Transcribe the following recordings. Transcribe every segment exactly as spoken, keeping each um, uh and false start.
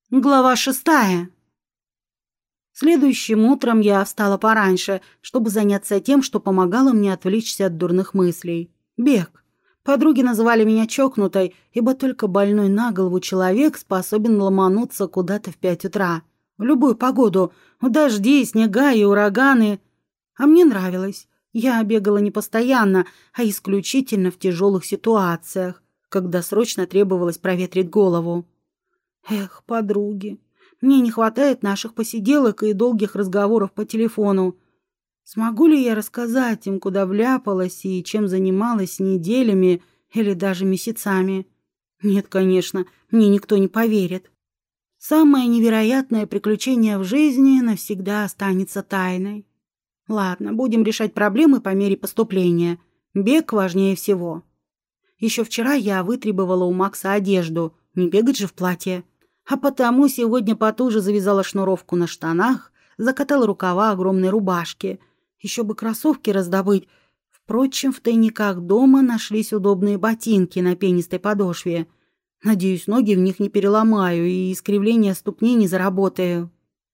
Глава шестая. Следующим утром я встала пораньше, чтобы заняться тем, что помогало мне отвлечься от дурных мыслей. Бег. Подруги называли меня чокнутой, ибо только больной на голову человек способен ломануться куда-то в пять утра. В любую погоду, в дожди, снега и ураганы. А мне нравилось. Я бегала не постоянно, а исключительно в тяжелых ситуациях, когда срочно требовалось проветрить голову. Эх, подруги, мне не хватает наших посиделок и долгих разговоров по телефону. Смогу ли я рассказать им, куда вляпалась и чем занималась неделями или даже месяцами? Нет, конечно, мне никто не поверит. Самое невероятное приключение в жизни навсегда останется тайной. Ладно, будем решать проблемы по мере поступления. Бег важнее всего. Еще вчера я вытребовала у Макса одежду, не бегать же в платье. А потому сегодня потуже завязала шнуровку на штанах, закатала рукава огромной рубашки. Еще бы кроссовки раздобыть. Впрочем, в тайниках дома нашлись удобные ботинки на пенистой подошве. Надеюсь, ноги в них не переломаю и искривление ступней не заработаю.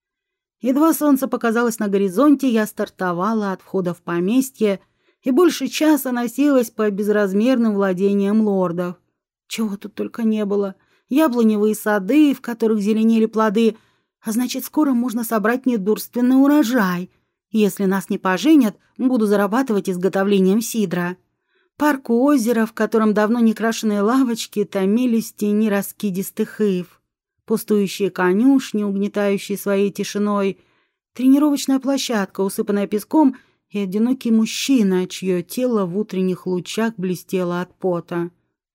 Едва солнце показалось на горизонте, я стартовала от входа в поместье и больше часа носилась по безразмерным владениям лордов. Чего тут только не было. Яблоневые сады, в которых зеленели плоды, а значит, скоро можно собрать недурственный урожай. Если нас не поженят, буду зарабатывать изготовлением сидра. Парк у озера, в котором давно не крашеные лавочки томились в тени раскидистых ив. Пустующие конюшни, угнетающие своей тишиной. Тренировочная площадка, усыпанная песком, и одинокий мужчина, чье тело в утренних лучах блестело от пота.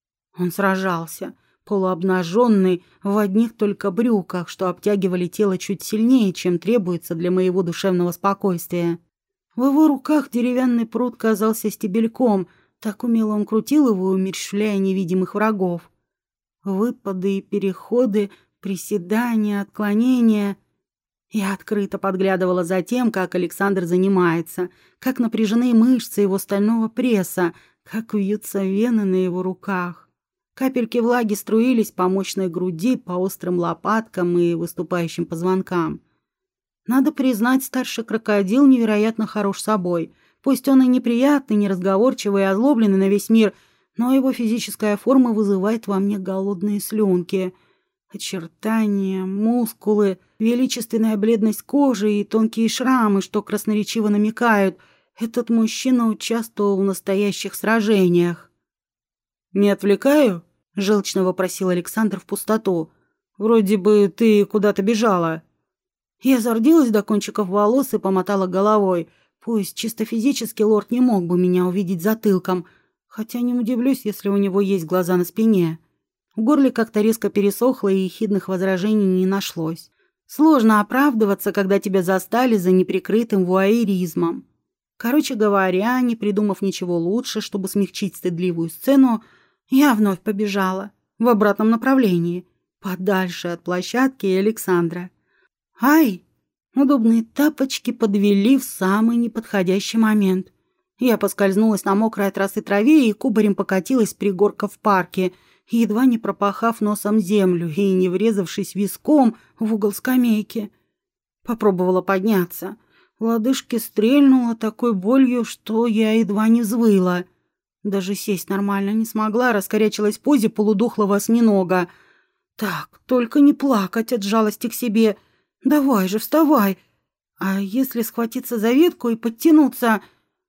Он сражался, полуобнаженный, в одних только брюках, что обтягивали тело чуть сильнее, чем требуется для моего душевного спокойствия. В его руках деревянный прут казался стебельком, так умело он крутил его, умерщвляя невидимых врагов. Выпады и переходы, приседания, отклонения. Я открыто подглядывала за тем, как Александр занимается, как напряжены мышцы его стального пресса, как вьются вены на его руках. Капельки влаги струились по мощной груди, по острым лопаткам и выступающим позвонкам. Надо признать, старший крокодил невероятно хорош собой. Пусть он и неприятный, неразговорчивый и озлобленный на весь мир, но его физическая форма вызывает во мне голодные слюнки. Очертания, мускулы, величественная бледность кожи и тонкие шрамы, что красноречиво намекают, этот мужчина участвовал в настоящих сражениях. «Не отвлекаю?» — желчно вопросил Александр в пустоту. «Вроде бы ты куда-то бежала». Я зарделась до кончиков волос и помотала головой. Пусть чисто физически лорд не мог бы меня увидеть затылком, хотя не удивлюсь, если у него есть глаза на спине. В горле как-то резко пересохло, и ехидных возражений не нашлось. Сложно оправдываться, когда тебя застали за неприкрытым вуайеризмом. Короче говоря, не придумав ничего лучше, чтобы смягчить стыдливую сцену, я вновь побежала в обратном направлении, подальше от площадки и Александра. Ай! Удобные тапочки подвели в самый неподходящий момент. Я поскользнулась на мокрой от росы траве и кубарем покатилась с пригорка в парке, едва не пропахав носом землю и не врезавшись виском в угол скамейки. Попробовала подняться. В лодыжке стрельнуло такой болью, что я едва не взвыла. Даже сесть нормально не смогла, раскорячилась в позе полудохлого осьминога. Так, только не плакать от жалости к себе. Давай же, вставай. А если схватиться за ветку и подтянуться...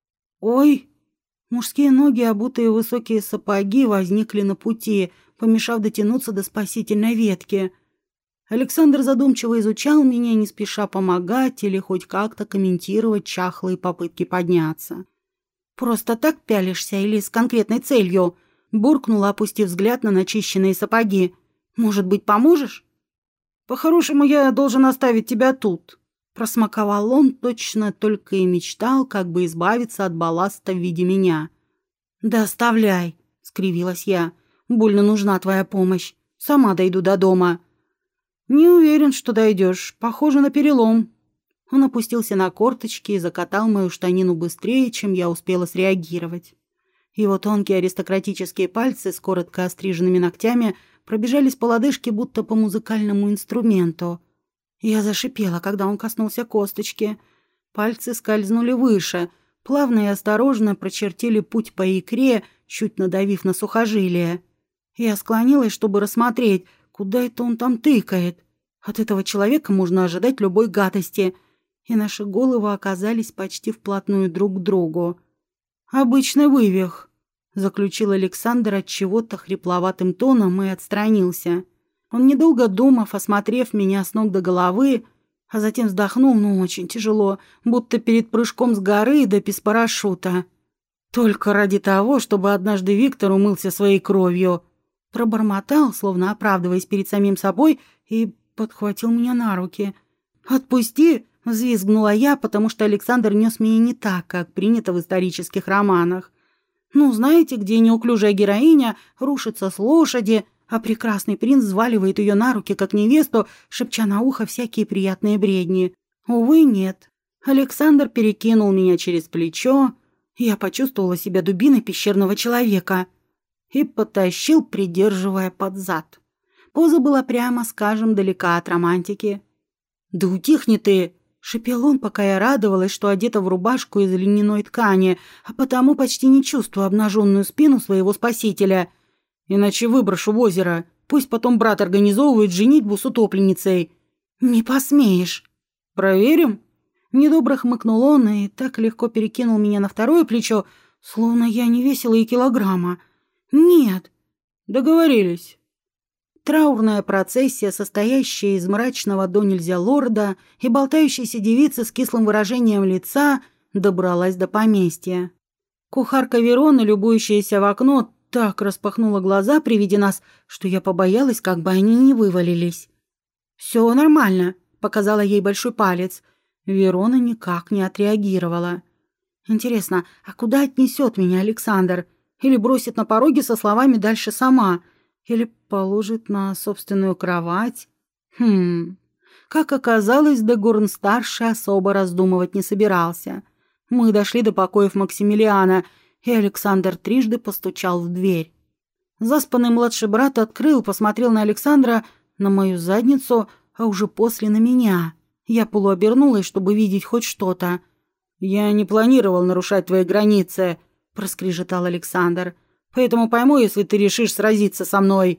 Ой! Мужские ноги, обутые в высокие сапоги, возникли на пути, помешав дотянуться до спасительной ветки. Александр задумчиво изучал меня, не спеша помогать или хоть как-то комментировать чахлые попытки подняться. «Просто так пялишься или с конкретной целью?» — буркнула, опустив взгляд на начищенные сапоги. «Может быть, поможешь?» «По-хорошему, я должен оставить тебя тут», — просмаковал он, точно только и мечтал, как бы избавиться от балласта в виде меня. «Да оставляй», — скривилась я. «Больно нужна твоя помощь. Сама дойду до дома». «Не уверен, что дойдешь. Похоже на перелом». Он опустился на корточки и закатал мою штанину быстрее, чем я успела среагировать. Его тонкие аристократические пальцы с коротко остриженными ногтями пробежались по лодыжке, будто по музыкальному инструменту. Я зашипела, когда он коснулся косточки. Пальцы скользнули выше, плавно и осторожно прочертили путь по икре, чуть надавив на сухожилие. Я склонилась, чтобы рассмотреть, куда это он там тыкает. От этого человека можно ожидать любой гадости. И наши головы оказались почти вплотную друг к другу. «Обычный вывих», — заключил Александр от чего-то хрипловатым тоном и отстранился. Он, недолго думав, осмотрев меня с ног до головы, а затем вздохнул, ну, очень тяжело, будто перед прыжком с горы да без парашюта. «Только ради того, чтобы однажды Виктор умылся своей кровью», — пробормотал, словно оправдываясь перед самим собой, и подхватил меня на руки. «Отпусти!» — взвизгнула я, потому что Александр нес меня не так, как принято в исторических романах. Ну, знаете, где неуклюжая героиня рушится с лошади, а прекрасный принц взваливает ее на руки, как невесту, шепча на ухо всякие приятные бредни. Увы, нет. Александр перекинул меня через плечо, я почувствовала себя дубиной пещерного человека и потащил, придерживая под зад. Поза была, прямо скажем, далека от романтики. «Да утихни ты!» — шипел он, пока я радовалась, что одета в рубашку из льняной ткани, а потому почти не чувствую обнаженную спину своего спасителя. «Иначе выброшу в озеро. Пусть потом брат организовывает женитьбу с утопленницей». «Не посмеешь». «Проверим?» Недобро хмыкнул он и так легко перекинул меня на второе плечо, словно я не весила и килограмма. «Нет». «Договорились». Траурная процессия, состоящая из мрачного до нельзя лорда и болтающейся девицы с кислым выражением лица, добралась до поместья. Кухарка Верона, любующаяся в окно, так распахнула глаза при виде нас, что я побоялась, как бы они не вывалились. «Все нормально», — показала ей большой палец. Верона никак не отреагировала. «Интересно, а куда отнесет меня Александр? Или бросит на пороге со словами «дальше сама»?» Или положит на собственную кровать? Хм. Как оказалось, Дегурн-старший особо раздумывать не собирался. Мы дошли до покоев Максимилиана, и Александр трижды постучал в дверь. Заспанный младший брат открыл, посмотрел на Александра, на мою задницу, а уже после на меня. Я полуобернулась, чтобы видеть хоть что-то. «Я не планировал нарушать твои границы», — проскрежетал Александр. «Поэтому пойму, если ты решишь сразиться со мной».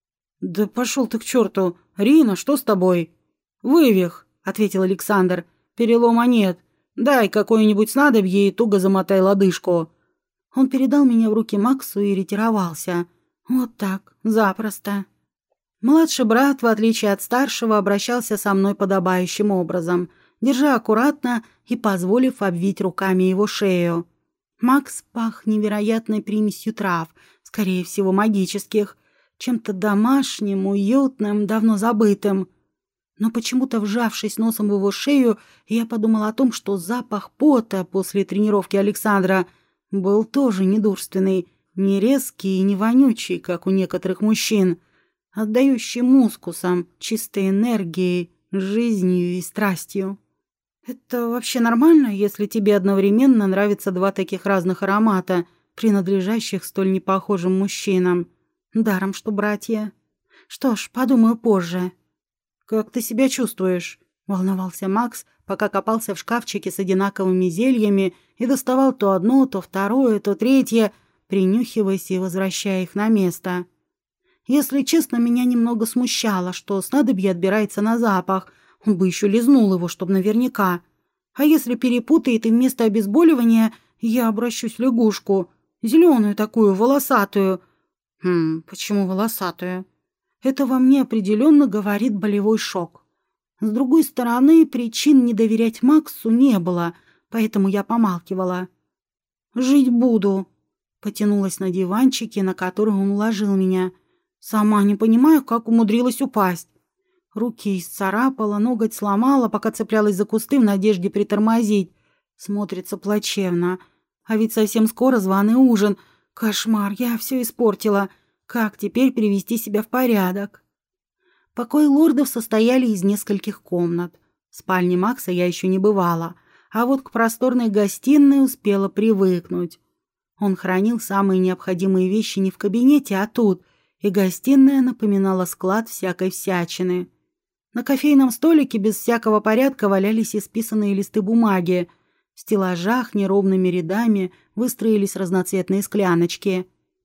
«Да пошел ты к черту! Рина, что с тобой?» «Вывих», — ответил Александр. «Перелома нет. Дай какое-нибудь снадобье и туго замотай лодыжку». Он передал меня в руки Максу и ретировался. Вот так, запросто. Младший брат, в отличие от старшего, обращался со мной подобающим образом, держа аккуратно и позволив обвить руками его шею. Макс пах невероятной примесью трав, скорее всего, магических, чем-то домашним, уютным, давно забытым. Но почему-то, вжавшись носом в его шею, я подумала о том, что запах пота после тренировки Александра был тоже недурственный, не резкий и не вонючий, как у некоторых мужчин, отдающий мускусом, чистой энергией, жизнью и страстью. «Это вообще нормально, если тебе одновременно нравятся два таких разных аромата, принадлежащих столь непохожим мужчинам? Даром, что братья. Что ж, подумаю позже». «Как ты себя чувствуешь?» — волновался Макс, пока копался в шкафчике с одинаковыми зельями и доставал то одно, то второе, то третье, принюхиваясь и возвращая их на место. Если честно, меня немного смущало, что снадобье отбирается на запах. Он бы еще лизнул его, чтобы наверняка. А если перепутает и вместо обезболивания я обращусь в лягушку, зеленую такую, волосатую. Хм, почему волосатую? Это во мне определенно говорит болевой шок. С другой стороны, причин не доверять Максу не было, поэтому я помалкивала. «Жить буду», — потянулась на диванчике, на который он уложил меня. Сама не понимаю, как умудрилась упасть. Руки исцарапала, ноготь сломала, пока цеплялась за кусты в надежде притормозить. Смотрится плачевно. А ведь совсем скоро званый ужин. Кошмар, я все испортила. Как теперь привести себя в порядок? Покои лордов состояли из нескольких комнат. В спальне Макса я еще не бывала, а вот к просторной гостиной успела привыкнуть. Он хранил самые необходимые вещи не в кабинете, а тут, и гостиная напоминала склад всякой всячины. На кофейном столике без всякого порядка валялись исписанные листы бумаги. В стеллажах неровными рядами выстроились разноцветные скляночки.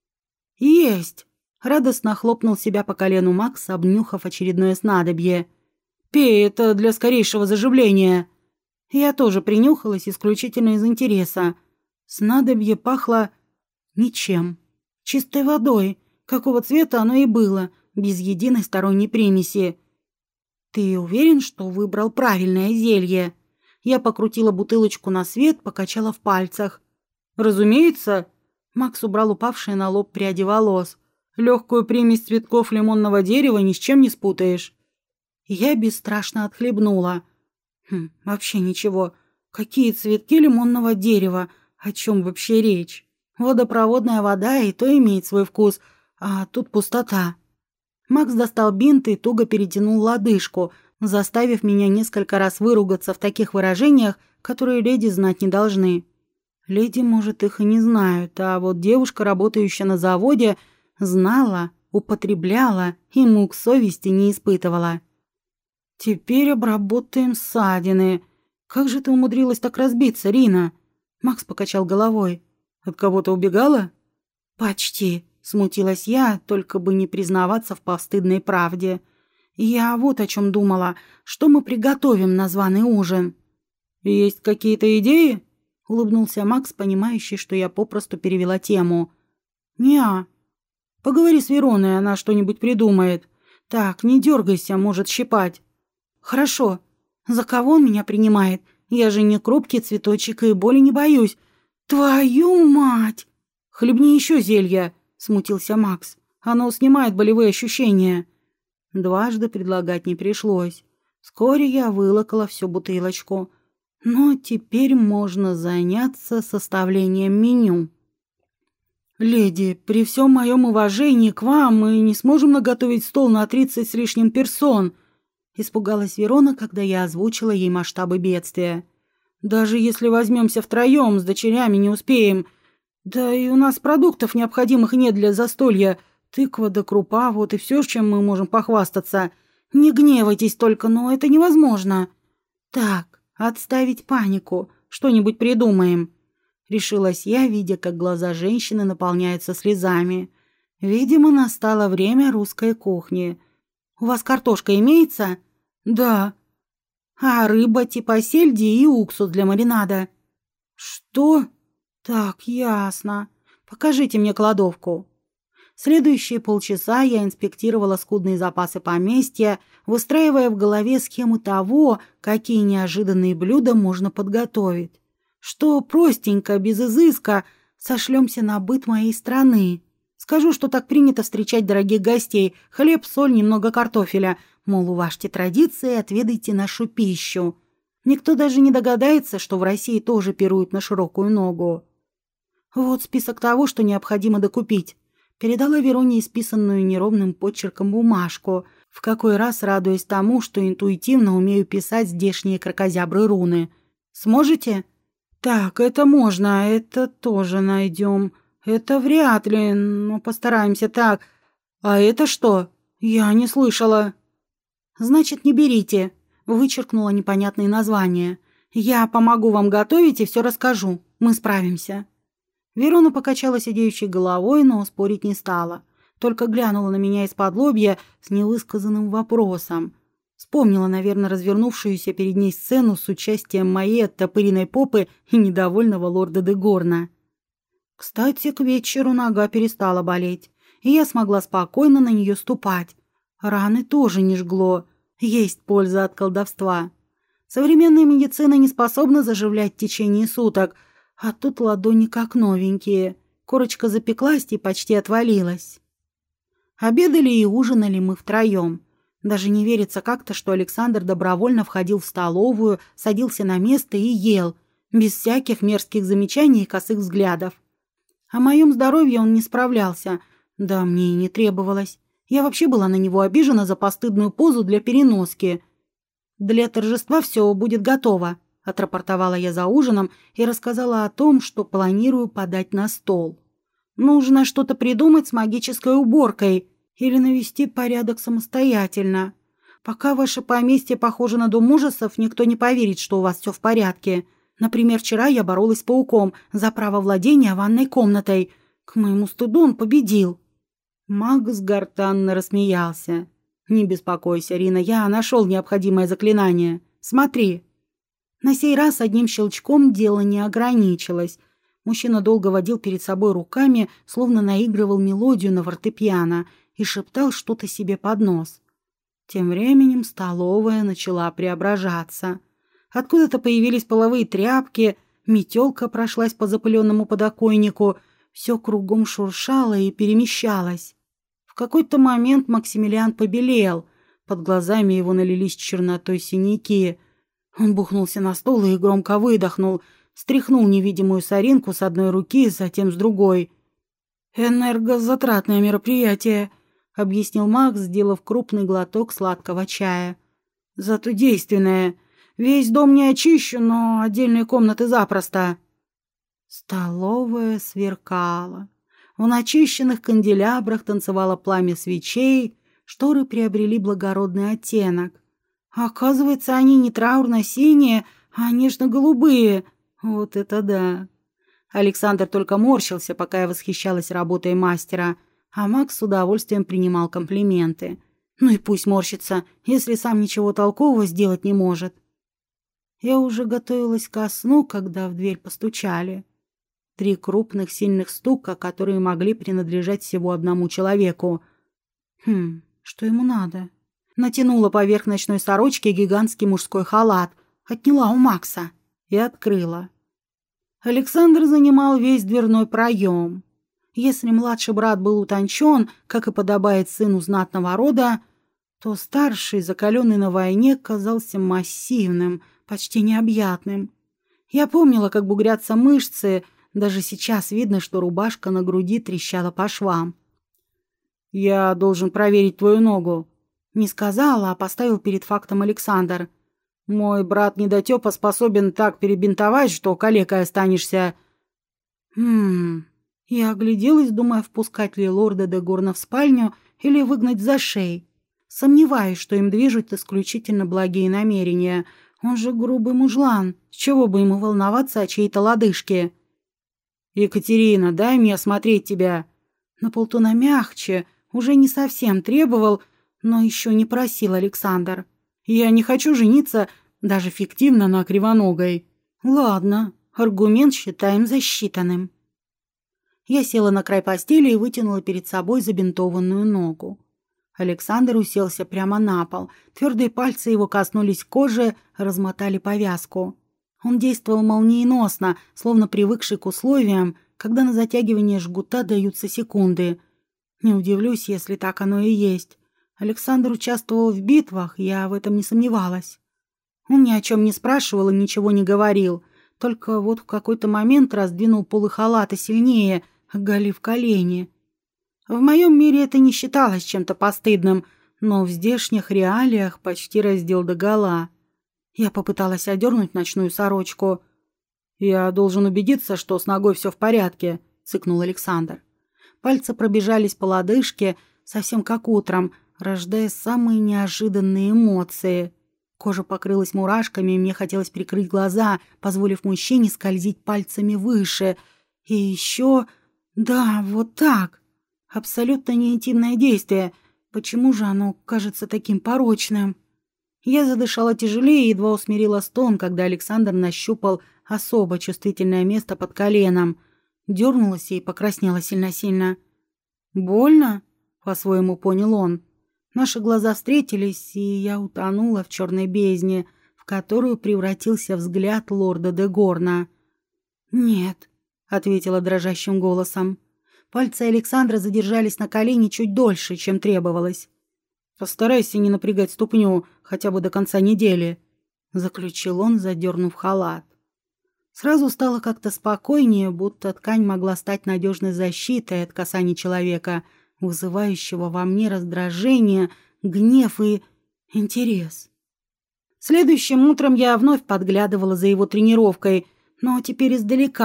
«Есть!» — радостно хлопнул себя по колену Макс, обнюхав очередное снадобье. «Пей, это для скорейшего заживления!» Я тоже принюхалась исключительно из интереса. Снадобье пахло ничем. Чистой водой, какого цвета оно и было, без единой сторонней примеси. «Ты уверен, что выбрал правильное зелье?» Я покрутила бутылочку на свет, покачала в пальцах. «Разумеется!» Макс убрал упавшие на лоб пряди волос. «Легкую примесь цветков лимонного дерева ни с чем не спутаешь». Я бесстрашно отхлебнула. Хм, вообще ничего. Какие цветки лимонного дерева? О чем вообще речь? Водопроводная вода и то имеет свой вкус, а тут пустота. Макс достал бинт и туго перетянул лодыжку, заставив меня несколько раз выругаться в таких выражениях, которые леди знать не должны. Леди, может, их и не знают, а вот девушка, работающая на заводе, знала, употребляла и мук совести не испытывала. «Теперь обработаем ссадины. Как же ты умудрилась так разбиться, Рина?» Макс покачал головой. «От кого-то убегала?» «Почти», — смутилась я, только бы не признаваться в постыдной правде. «Я вот о чем думала. Что мы приготовим на званый ужин?» «Есть какие-то идеи?» — улыбнулся Макс, понимающий, что я попросту перевела тему. «Не-а. Поговори с Вероной, она что-нибудь придумает. Так, не дергайся, может щипать». «Хорошо. За кого он меня принимает? Я же не крупкий цветочек и боли не боюсь. Твою мать!» «Хлебни еще зелья», — смутился Макс. «Оно снимает болевые ощущения». Дважды предлагать не пришлось. Вскоре я вылокала всю бутылочку. Но теперь можно заняться составлением меню. «Леди, при всем моем уважении к вам мы не сможем наготовить стол на тридцать с лишним персон», — испугалась Верона, когда я озвучила ей масштабы бедствия. «Даже если возьмемся втроем, с дочерями не успеем. Да и у нас продуктов необходимых нет для застолья. Тыква да крупа, вот и все, чем мы можем похвастаться. Не гневайтесь только, но это невозможно». «Так, отставить панику, что-нибудь придумаем», — решилась я, видя, как глаза женщины наполняются слезами. Видимо, настало время русской кухни. «У вас картошка имеется?» «Да». «А рыба типа сельди и уксус для маринада?» «Что?» «Так, ясно. Покажите мне кладовку». Следующие полчаса я инспектировала скудные запасы поместья, выстраивая в голове схему того, какие неожиданные блюда можно подготовить. Что простенько, без изыска, сошлемся на быт моей страны. Скажу, что так принято встречать дорогих гостей. Хлеб, соль, немного картофеля. Мол, уважьте традиции, отведайте нашу пищу. Никто даже не догадается, что в России тоже пируют на широкую ногу. Вот список того, что необходимо докупить. Передала Вероне исписанную неровным почерком бумажку, в какой раз радуясь тому, что интуитивно умею писать здешние кракозябры руны. «Сможете?» «Так, это можно, это тоже найдем. Это вряд ли, но постараемся так. А это что? Я не слышала». «Значит, не берите», — вычеркнула непонятные названия. «Я помогу вам готовить и все расскажу. Мы справимся». Верона покачала сидеющей головой, но спорить не стала. Только глянула на меня из-под лобья с невысказанным вопросом. Вспомнила, наверное, развернувшуюся перед ней сцену с участием моей оттопыренной попы и недовольного лорда де Горна. Кстати, к вечеру нога перестала болеть, и я смогла спокойно на нее ступать. Раны тоже не жгло. Есть польза от колдовства. Современная медицина не способна заживлять в течение суток, а тут ладони как новенькие. Корочка запеклась и почти отвалилась. Обедали и ужинали мы втроем. Даже не верится как-то, что Александр добровольно входил в столовую, садился на место и ел, без всяких мерзких замечаний и косых взглядов. О моем здоровье он не справлялся, да мне и не требовалось. Я вообще была на него обижена за постыдную позу для переноски. «Для торжества все будет готово», — отрапортовала я за ужином и рассказала о том, что планирую подать на стол. «Нужно что-то придумать с магической уборкой», или навести порядок самостоятельно. Пока ваше поместье похоже на дом ужасов, никто не поверит, что у вас все в порядке. Например, вчера я боролась с пауком за право владения ванной комнатой. К моему стыду он победил». Магс гортанно рассмеялся. «Не беспокойся, Рина, я нашел необходимое заклинание. Смотри». На сей раз одним щелчком дело не ограничилось. Мужчина долго водил перед собой руками, словно наигрывал мелодию на фортепиано и шептал что-то себе под нос. Тем временем столовая начала преображаться. Откуда-то появились половые тряпки, метелка прошлась по запыленному подоконнику, все кругом шуршало и перемещалось. В какой-то момент Максимилиан побелел, под глазами его налились чернотой синяки. Он бухнулся на стол и громко выдохнул, стряхнул невидимую соринку с одной руки, затем с другой. «Энергозатратное мероприятие», — объяснил Макс, сделав крупный глоток сладкого чая. «Зато действенное. Весь дом не очищен, но отдельные комнаты запросто». Столовая сверкала. В начищенных канделябрах танцевало пламя свечей, шторы приобрели благородный оттенок. Оказывается, они не траурно-синие, а нежно-голубые. Вот это да! Александр только морщился, пока я восхищалась работой мастера, а Макс с удовольствием принимал комплименты. Ну и пусть морщится, если сам ничего толкового сделать не может. Я уже готовилась ко сну, когда в дверь постучали. Три крупных сильных стука, которые могли принадлежать всего одному человеку. Хм, что ему надо? Натянула поверх ночной сорочки гигантский мужской халат, отняла у Макса и открыла. Александр занимал весь дверной проем. Если младший брат был утончен, как и подобает сыну знатного рода, то старший, закаленный на войне, казался массивным, почти необъятным. Я помнила, как бугрятся мышцы, даже сейчас видно, что рубашка на груди трещала по швам. «Я должен проверить твою ногу», — не сказал, а поставил перед фактом Александр. «Мой брат-недотепа способен так перебинтовать, что калекой останешься». «Хм...» Я огляделась, думая, впускать ли лорда де Горна в спальню или выгнать за шеей. Сомневаюсь, что им движут исключительно благие намерения. Он же грубый мужлан. С чего бы ему волноваться о чьей-то лодыжке? «Екатерина, дай мне осмотреть тебя». На полтона мягче, уже не совсем требовал, но еще не просил Александр. «Я не хочу жениться даже фиктивно на кривоногой». «Ладно, аргумент считаем засчитанным». Я села на край постели и вытянула перед собой забинтованную ногу. Александр уселся прямо на пол. Твердые пальцы его коснулись кожи, размотали повязку. Он действовал молниеносно, словно привыкший к условиям, когда на затягивание жгута даются секунды. Не удивлюсь, если так оно и есть. Александр участвовал в битвах, я в этом не сомневалась. Он ни о чем не спрашивал и ничего не говорил, только вот в какой-то момент раздвинул полы халата сильнее, оголив колени. В моем мире это не считалось чем-то постыдным, но в здешних реалиях почти раздел догола. Я попыталась одернуть ночную сорочку. «Я должен убедиться, что с ногой все в порядке», — цыкнул Александр. Пальцы пробежались по лодыжке, совсем как утром, рождая самые неожиданные эмоции. Кожа покрылась мурашками, и мне хотелось прикрыть глаза, позволив мужчине скользить пальцами выше. И еще... Да, вот так. Абсолютно неинтимное действие. Почему же оно кажется таким порочным? Я задышала тяжелее и едва усмирила стон, когда Александр нащупал особо чувствительное место под коленом. Дернулась и покраснела сильно-сильно. «Больно?» — по-своему понял он. Наши глаза встретились, и я утонула в черной бездне, в которую превратился взгляд лорда де Горна. «Нет», — ответила дрожащим голосом. Пальцы Александра задержались на колене чуть дольше, чем требовалось. «Постарайся не напрягать ступню хотя бы до конца недели», — заключил он, задернув халат. Сразу стало как-то спокойнее, будто ткань могла стать надежной защитой от касаний человека, вызывающего во мне раздражение, гнев и интерес. Следующим утром я вновь подглядывала за его тренировкой, но теперь издалека,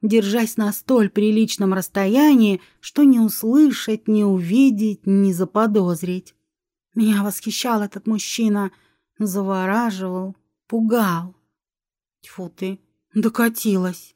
держась на столь приличном расстоянии, что не услышать, не увидеть, не заподозрить. Меня восхищал этот мужчина, завораживал, пугал. Тьфу ты, докатилась.